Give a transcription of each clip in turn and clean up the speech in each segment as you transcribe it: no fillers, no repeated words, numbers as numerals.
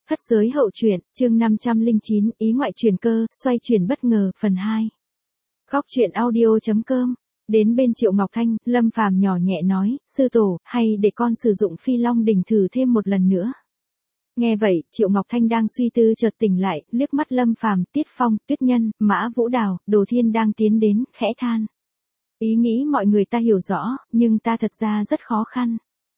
Khất giới hậu truyện, chương 509, ý ngoại truyền cơ, xoay chuyển bất ngờ, phần 2. Góc truyện audio.com. Đến bên Triệu Ngọc Thanh, Lâm Phàm nhỏ nhẹ nói, sư tổ, hay để con sử dụng Phi Long đỉnh thử thêm một lần nữa. Nghe vậy, Triệu Ngọc Thanh đang suy tư chợt tỉnh lại, liếc mắt Lâm Phàm, Tiết Phong, Tuyết Nhân, Mã Vũ Đào, Đồ Thiên đang tiến đến, khẽ than. Ý nghĩ mọi người ta hiểu rõ, nhưng ta thật ra rất khó khăn.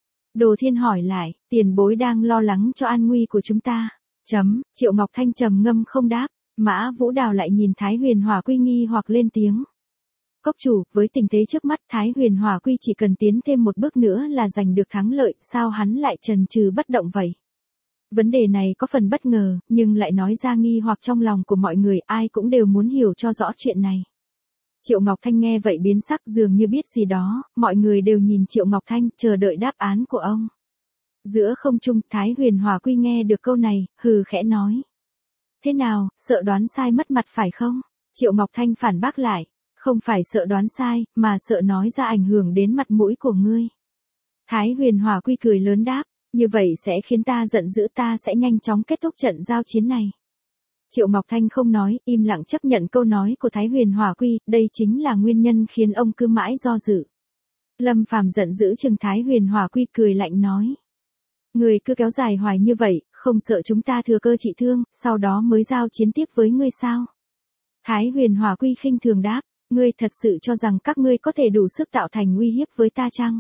Đồ Thiên hỏi lại, tiền bối đang lo lắng cho an nguy của chúng ta. Triệu Ngọc Thanh trầm ngâm không đáp. Mã Vũ Đào lại nhìn Thái Huyền Hỏa Quy nghi hoặc lên tiếng. Cốc chủ, với tình thế trước mắt Thái Huyền Hỏa Quy chỉ cần tiến thêm một bước nữa là giành được thắng lợi, sao hắn lại chần chừ bất động vậy? Vấn đề này có phần bất ngờ, nhưng lại nói ra nghi hoặc trong lòng của mọi người, ai cũng đều muốn hiểu cho rõ chuyện này. Triệu Ngọc Thanh nghe vậy biến sắc, dường như biết gì đó, mọi người đều nhìn Triệu Ngọc Thanh, chờ đợi đáp án của ông. Giữa không trung, Thái Huyền Hỏa Quy nghe được câu này, hừ khẽ nói. Thế nào, sợ đoán sai mất mặt phải không? Triệu Ngọc Thanh phản bác lại, không phải sợ đoán sai, mà sợ nói ra ảnh hưởng đến mặt mũi của ngươi. Thái Huyền Hỏa Quy cười lớn đáp, như vậy sẽ khiến ta giận dữ, ta sẽ nhanh chóng kết thúc trận giao chiến này. Triệu Ngọc Thanh không nói, im lặng chấp nhận câu nói của Thái Huyền Hỏa Quy, đây chính là nguyên nhân khiến ông cứ mãi do dự. Lâm Phàm giận dữ chừng Thái Huyền Hỏa Quy, cười lạnh nói. Người cứ kéo dài hoài như vậy, không sợ chúng ta thừa cơ trị thương, sau đó mới giao chiến tiếp với ngươi sao? Thái Huyền Hỏa Quy khinh thường đáp, ngươi thật sự cho rằng các ngươi có thể đủ sức tạo thành uy hiếp với ta chăng?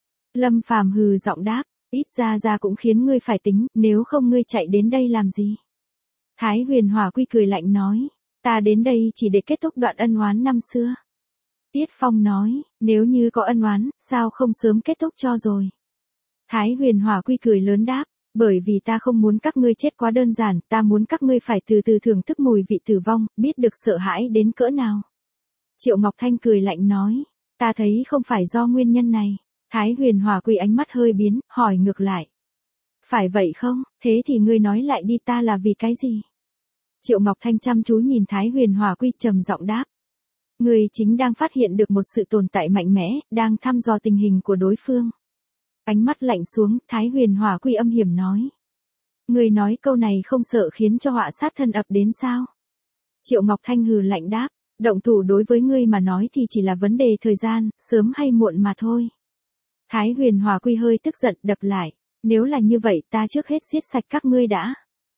Lâm Phàm hừ giọng đáp, ít ra cũng khiến ngươi phải tính, nếu không ngươi chạy đến đây làm gì? Thái Huyền Hỏa Quy cười lạnh nói, ta đến đây chỉ để kết thúc đoạn ân oán năm xưa. Tiết Phong nói, nếu như có ân oán, sao không sớm kết thúc cho rồi? Thái Huyền Hỏa Quy cười lớn đáp, bởi vì ta không muốn các ngươi chết quá đơn giản, ta muốn các ngươi phải từ từ thưởng thức mùi vị tử vong, biết được sợ hãi đến cỡ nào. Triệu Ngọc Thanh cười lạnh nói, ta thấy không phải do nguyên nhân này. Thái Huyền Hỏa Quy ánh mắt hơi biến, hỏi ngược lại. Phải vậy không, thế thì ngươi nói lại đi, ta là vì cái gì? Triệu Ngọc Thanh chăm chú nhìn Thái Huyền Hỏa Quy trầm giọng đáp. Ngươi chính đang phát hiện được một sự tồn tại mạnh mẽ, đang thăm dò tình hình của đối phương. Ánh mắt lạnh xuống, Thái Huyền Hỏa Quy âm hiểm nói. Ngươi nói câu này không sợ khiến cho họa sát thân ập đến sao? Triệu Ngọc Thanh hừ lạnh đáp, động thủ đối với ngươi mà nói thì chỉ là vấn đề thời gian, sớm hay muộn mà thôi. Thái Huyền Hỏa Quy hơi tức giận đập lại, nếu là như vậy ta trước hết giết sạch các ngươi đã.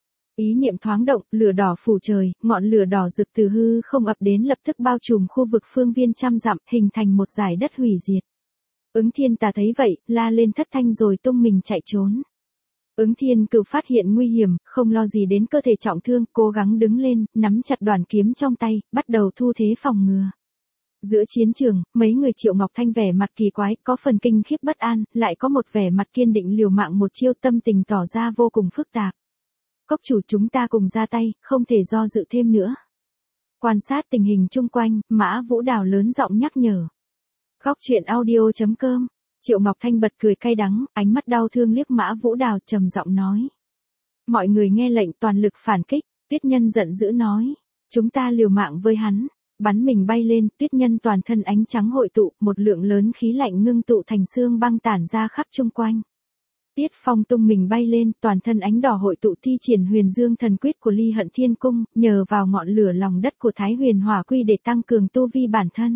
Ý niệm thoáng động, lửa đỏ phủ trời, ngọn lửa đỏ rực từ hư không ập đến lập tức bao trùm khu vực phương viên trăm dặm, hình thành một dải đất hủy diệt. Ứng Thiên Tà thấy vậy, la lên thất thanh rồi tung mình chạy trốn. Ứng Thiên Cửu phát hiện nguy hiểm, không lo gì đến cơ thể trọng thương, cố gắng đứng lên, nắm chặt đoàn kiếm trong tay, bắt đầu thu thế phòng ngừa. Giữa chiến trường, mấy người Triệu Ngọc Thanh vẻ mặt kỳ quái, có phần kinh khiếp bất an, lại có một vẻ mặt kiên định liều mạng một chiêu, tâm tình tỏ ra vô cùng phức tạp. Cốc chủ, chúng ta cùng ra tay, không thể do dự thêm nữa. Quan sát tình hình chung quanh, Mã Vũ Đào lớn giọng nhắc nhở. Góc truyện audio.com. Triệu Ngọc Thanh bật cười cay đắng, ánh mắt đau thương liếc Mã Vũ Đào trầm giọng nói. Mọi người nghe lệnh toàn lực phản kích. Tuyết Nhân giận dữ nói. Chúng ta liều mạng với hắn. Bắn mình bay lên, Tuyết Nhân toàn thân ánh trắng hội tụ, một lượng lớn khí lạnh ngưng tụ thành xương băng tản ra khắp chung quanh. Tiết Phong tung mình bay lên, toàn thân ánh đỏ hội tụ thi triển Huyền Dương Thần Quyết của Ly Hận Thiên Cung, nhờ vào ngọn lửa lòng đất của Thái Huyền Hỏa Quy để tăng cường tu vi bản thân.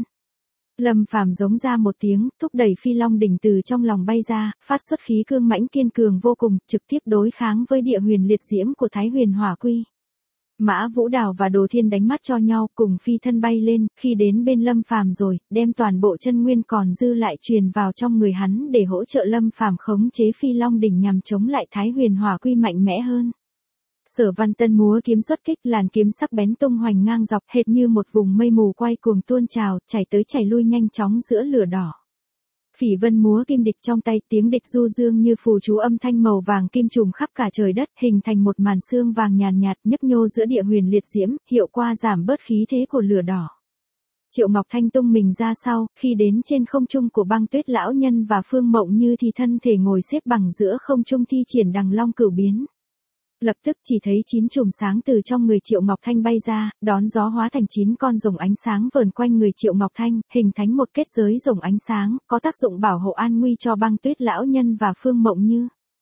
Lâm Phàm giống ra một tiếng, thúc đẩy Phi Long đỉnh từ trong lòng bay ra, phát xuất khí cương mãnh kiên cường vô cùng, trực tiếp đối kháng với địa huyền liệt diễm của Thái Huyền Hỏa Quy. Mã Vũ Đào và Đồ Thiên đánh mắt cho nhau, cùng phi thân bay lên, khi đến bên Lâm Phàm rồi, đem toàn bộ chân nguyên còn dư lại truyền vào trong người hắn để hỗ trợ Lâm Phàm khống chế Phi Long đỉnh nhằm chống lại Thái Huyền Hỏa Quy mạnh mẽ hơn. Sở Văn Tân múa kiếm xuất kích, làn kiếm sắc bén tung hoành ngang dọc, hệt như một vùng mây mù quay cuồng tuôn trào, chảy tới chảy lui nhanh chóng giữa lửa đỏ. Phỉ Vân múa kim địch trong tay, tiếng địch du dương như phù chú, âm thanh màu vàng kim trùm khắp cả trời đất, hình thành một màn sương vàng nhàn nhạt nhấp nhô giữa địa huyền liệt diễm, hiệu quả giảm bớt khí thế của lửa đỏ. Triệu Ngọc Thanh tung mình ra sau, khi đến trên không trung của Băng Tuyết lão nhân và Phương Mộng Như thì thân thể ngồi xếp bằng giữa không trung thi triển Đằng Long Cửu biến. Lập tức chỉ thấy 9 chùm sáng từ trong người Triệu Ngọc Thanh bay ra, đón gió hóa thành 9 con rồng ánh sáng vờn quanh người Triệu Ngọc Thanh, hình thành một kết giới rồng ánh sáng, có tác dụng bảo hộ an nguy cho Băng Tuyết lão nhân và Phương Mộng Như.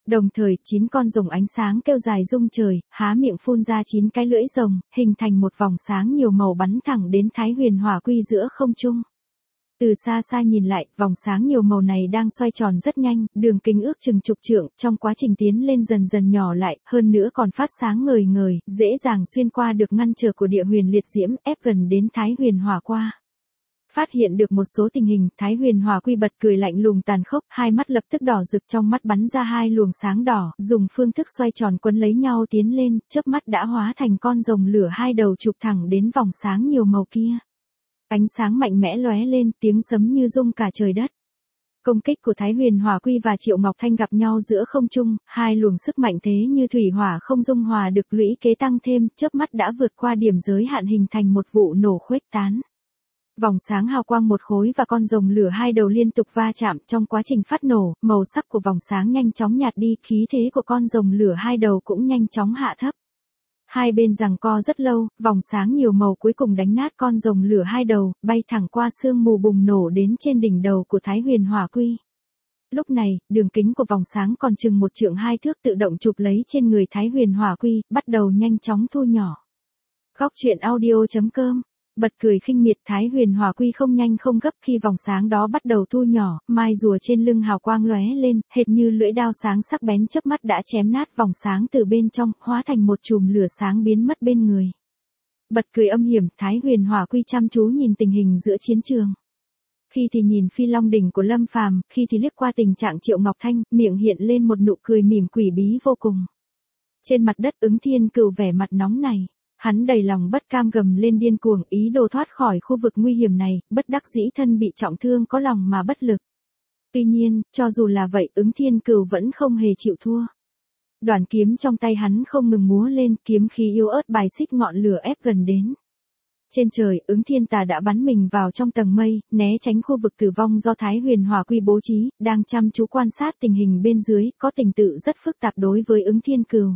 Đồng thời, 9 con rồng ánh sáng kêu dài rung trời, há miệng phun ra 9 cái lưỡi rồng, hình thành một vòng sáng nhiều màu bắn thẳng đến Thái Huyền Hỏa Quy giữa không trung. Từ xa xa nhìn lại, vòng sáng nhiều màu này đang xoay tròn rất nhanh, đường kính ước chừng chục trượng, trong quá trình tiến lên dần dần nhỏ lại, hơn nữa còn phát sáng ngời ngời, dễ dàng xuyên qua được ngăn trở của địa huyền liệt diễm, ép gần đến Thái Huyền Hỏa qua. Phát hiện được một số tình hình, Thái Huyền Hỏa Quy bật cười lạnh lùng tàn khốc, hai mắt lập tức đỏ rực, trong mắt bắn ra hai luồng sáng đỏ, dùng phương thức xoay tròn quấn lấy nhau tiến lên, chớp mắt đã hóa thành con rồng lửa hai đầu chụp thẳng đến vòng sáng nhiều màu kia. Ánh sáng mạnh mẽ lóe lên, tiếng sấm như rung cả trời đất. Công kích của Thái Huyền Hỏa Quy và Triệu Ngọc Thanh gặp nhau giữa không trung, hai luồng sức mạnh thế như thủy hỏa không dung hòa được, lũy kế tăng thêm, chớp mắt đã vượt qua điểm giới hạn hình thành một vụ nổ khuếch tán. Vòng sáng hào quang một khối và con rồng lửa hai đầu liên tục va chạm, trong quá trình phát nổ, màu sắc của vòng sáng nhanh chóng nhạt đi, khí thế của con rồng lửa hai đầu cũng nhanh chóng hạ thấp. Hai bên giằng co rất lâu, vòng sáng nhiều màu cuối cùng đánh nát con rồng lửa hai đầu, bay thẳng qua sương mù bùng nổ đến trên đỉnh đầu của Thái Huyền Hỏa Quy. Lúc này, đường kính của vòng sáng còn chừng 1 trượng 2 thước tự động chụp lấy trên người Thái Huyền Hỏa Quy, bắt đầu nhanh chóng thu nhỏ. Góc truyện audio.com bật cười khinh miệt. Thái Huyền Hỏa Quy không nhanh không gấp, khi vòng sáng đó bắt đầu thu nhỏ, mai rùa trên lưng hào quang lóe lên, hệt như lưỡi đao sáng sắc bén chớp mắt đã chém nát vòng sáng từ bên trong, hóa thành một chùm lửa sáng biến mất bên người. Bật cười âm hiểm, Thái Huyền Hỏa Quy chăm chú nhìn tình hình giữa chiến trường. Khi thì nhìn Phi Long đỉnh của Lâm Phàm, khi thì liếc qua tình trạng Triệu Ngọc Thanh, miệng hiện lên một nụ cười mỉm quỷ bí vô cùng. Trên mặt đất Ứng Thiên Cửu vẻ mặt nóng này. Hắn đầy lòng bất cam gầm lên điên cuồng, ý đồ thoát khỏi khu vực nguy hiểm này, bất đắc dĩ thân bị trọng thương có lòng mà bất lực. Tuy nhiên, cho dù là vậy, Ứng Thiên Cửu vẫn không hề chịu thua. Đoàn kiếm trong tay hắn không ngừng múa lên, kiếm khí yếu ớt bài xích ngọn lửa ép gần đến. Trên trời, Ứng Thiên Tà đã bắn mình vào trong tầng mây, né tránh khu vực tử vong do Thái Huyền Hỏa Quy bố trí, đang chăm chú quan sát tình hình bên dưới, có tình tự rất phức tạp đối với Ứng Thiên Cửu.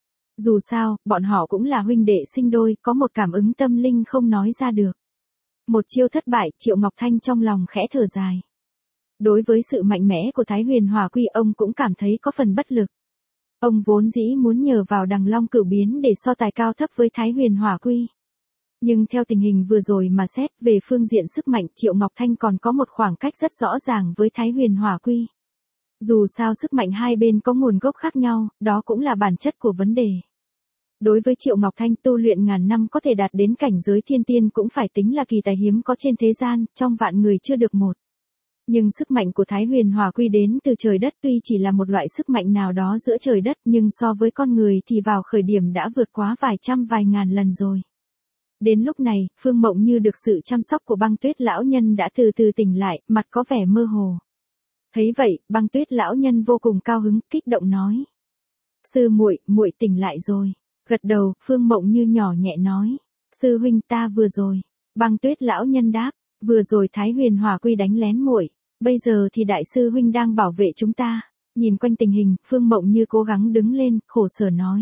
Dù sao, bọn họ cũng là huynh đệ sinh đôi, có một cảm ứng tâm linh không nói ra được. Một chiêu thất bại, Triệu Ngọc Thanh trong lòng khẽ thở dài. Đối với sự mạnh mẽ của Thái Huyền Hỏa Quy, ông cũng cảm thấy có phần bất lực. Ông vốn dĩ muốn nhờ vào Đằng Long Cửu Biến để so tài cao thấp với Thái Huyền Hỏa Quy. Nhưng theo tình hình vừa rồi mà xét, về phương diện sức mạnh, Triệu Ngọc Thanh còn có một khoảng cách rất rõ ràng với Thái Huyền Hỏa Quy. Dù sao sức mạnh hai bên có nguồn gốc khác nhau, đó cũng là bản chất của vấn đề. Đối với Triệu Ngọc Thanh, tu luyện ngàn năm có thể đạt đến cảnh giới thiên tiên cũng phải tính là kỳ tài hiếm có trên thế gian, trong vạn người chưa được một. Nhưng sức mạnh của Thái Huyền Hỏa Quy đến từ trời đất, tuy chỉ là một loại sức mạnh nào đó giữa trời đất, nhưng so với con người thì vào khởi điểm đã vượt quá vài trăm vài ngàn lần rồi. Đến lúc này, Phương Mộng Như được sự chăm sóc của Băng Tuyết lão nhân đã từ từ tỉnh lại, mặt có vẻ mơ hồ. Thấy vậy, Băng Tuyết lão nhân vô cùng cao hứng, kích động nói: "Sư muội, muội tỉnh lại rồi." Gật đầu, Phương Mộng Như nhỏ nhẹ nói: "Sư huynh, ta vừa rồi." Băng Tuyết lão nhân đáp: "Vừa rồi Thái Huyền Hỏa Quy đánh lén muội, bây giờ thì đại sư huynh đang bảo vệ chúng ta." Nhìn quanh tình hình, Phương Mộng Như cố gắng đứng lên, khổ sở nói: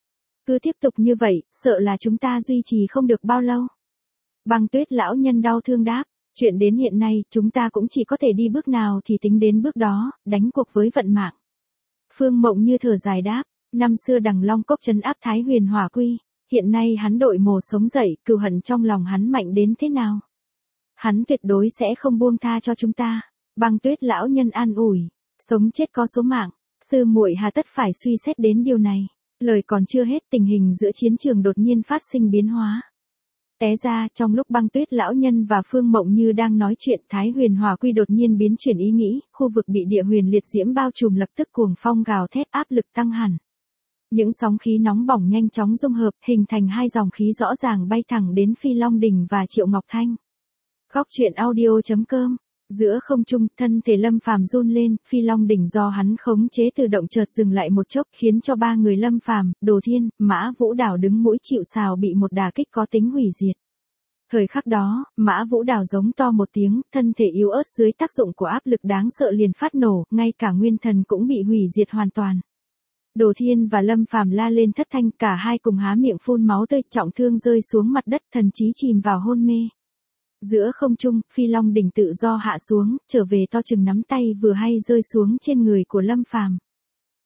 "Cứ tiếp tục như vậy, sợ là chúng ta duy trì không được bao lâu." Băng Tuyết lão nhân đau thương đáp: "Chuyện đến hiện nay, chúng ta cũng chỉ có thể đi bước nào thì tính đến bước đó, đánh cuộc với vận mạng." Phương Mộng Như thở dài đáp: "Năm xưa Đằng Long Cốc trấn áp Thái Huyền Hỏa Quy, hiện nay hắn đội mồ sống dậy, cừu hận trong lòng hắn mạnh đến thế nào? Hắn tuyệt đối sẽ không buông tha cho chúng ta." Băng Tuyết lão nhân an ủi: "Sống chết có số mạng, sư muội hà tất phải suy xét đến điều này." Lời còn chưa hết, tình hình giữa chiến trường đột nhiên phát sinh biến hóa. Té ra, trong lúc Băng Tuyết lão nhân và Phương Mộng Như đang nói chuyện, Thái Huyền Hỏa Quy đột nhiên biến chuyển ý nghĩ, khu vực bị địa huyền liệt diễm bao trùm lập tức cuồng phong gào thét, áp lực tăng hẳn. Những sóng khí nóng bỏng nhanh chóng dung hợp, hình thành hai dòng khí rõ ràng bay thẳng đến Phi Long đỉnh và Triệu Ngọc Thanh. Góc truyện audio.com Giữa không trung, thân thể Lâm Phàm run lên, Phi Long đỉnh do hắn khống chế tự động chợt dừng lại một chốc, khiến cho ba người Lâm Phàm, Đồ Thiên, Mã Vũ Đào đứng mũi chịu sào bị một đả kích có tính hủy diệt. Thời khắc đó, Mã Vũ Đào giống to một tiếng, thân thể yếu ớt dưới tác dụng của áp lực đáng sợ liền phát nổ, ngay cả nguyên thần cũng bị hủy diệt hoàn toàn. Đồ Thiên và Lâm Phàm la lên thất thanh, cả hai cùng há miệng phun máu tươi, trọng thương rơi xuống mặt đất, thần trí chìm vào hôn mê. Giữa không trung, Phi Long đỉnh tự do hạ xuống, trở về to chừng nắm tay vừa hay rơi xuống trên người của Lâm Phàm.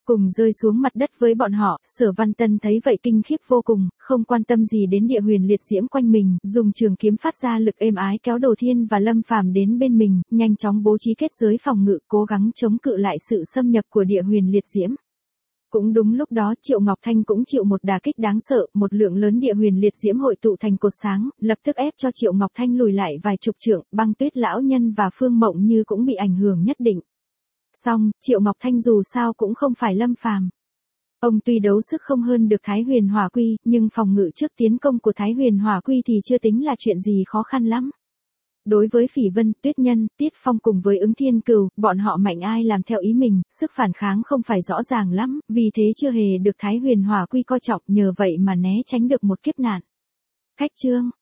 cùng rơi xuống mặt đất với bọn họ. Sở Văn Tân thấy vậy kinh khiếp vô cùng, không quan tâm gì đến địa huyền liệt diễm quanh mình, dùng trường kiếm phát ra lực êm ái kéo Đồ Thiên và Lâm Phàm đến bên mình, nhanh chóng bố trí kết giới phòng ngự, cố gắng chống cự lại sự xâm nhập của địa huyền liệt diễm. Cũng đúng lúc đó Triệu Ngọc Thanh cũng chịu một đả kích đáng sợ, một lượng lớn địa huyền liệt diễm hội tụ thành cột sáng, lập tức ép cho Triệu Ngọc Thanh lùi lại vài chục trượng. Băng Tuyết lão nhân và Phương Mộng Như cũng bị ảnh hưởng nhất định. Song, Triệu Ngọc Thanh dù sao cũng không phải Lâm Phàm. Ông tuy đấu sức không hơn được Thái Huyền Hỏa Quy, nhưng phòng ngự trước tiến công của Thái Huyền Hỏa Quy thì chưa tính là chuyện gì khó khăn lắm. Đối với Phỉ Vân, Tuyết Nhân, Tiết Phong cùng với Ứng Thiên Cừu, bọn họ mạnh ai làm theo ý mình, sức phản kháng không phải rõ ràng lắm, vì thế chưa hề được Thái Huyền Hỏa Quy coi trọng, nhờ vậy mà né tránh được một kiếp nạn. Khách chương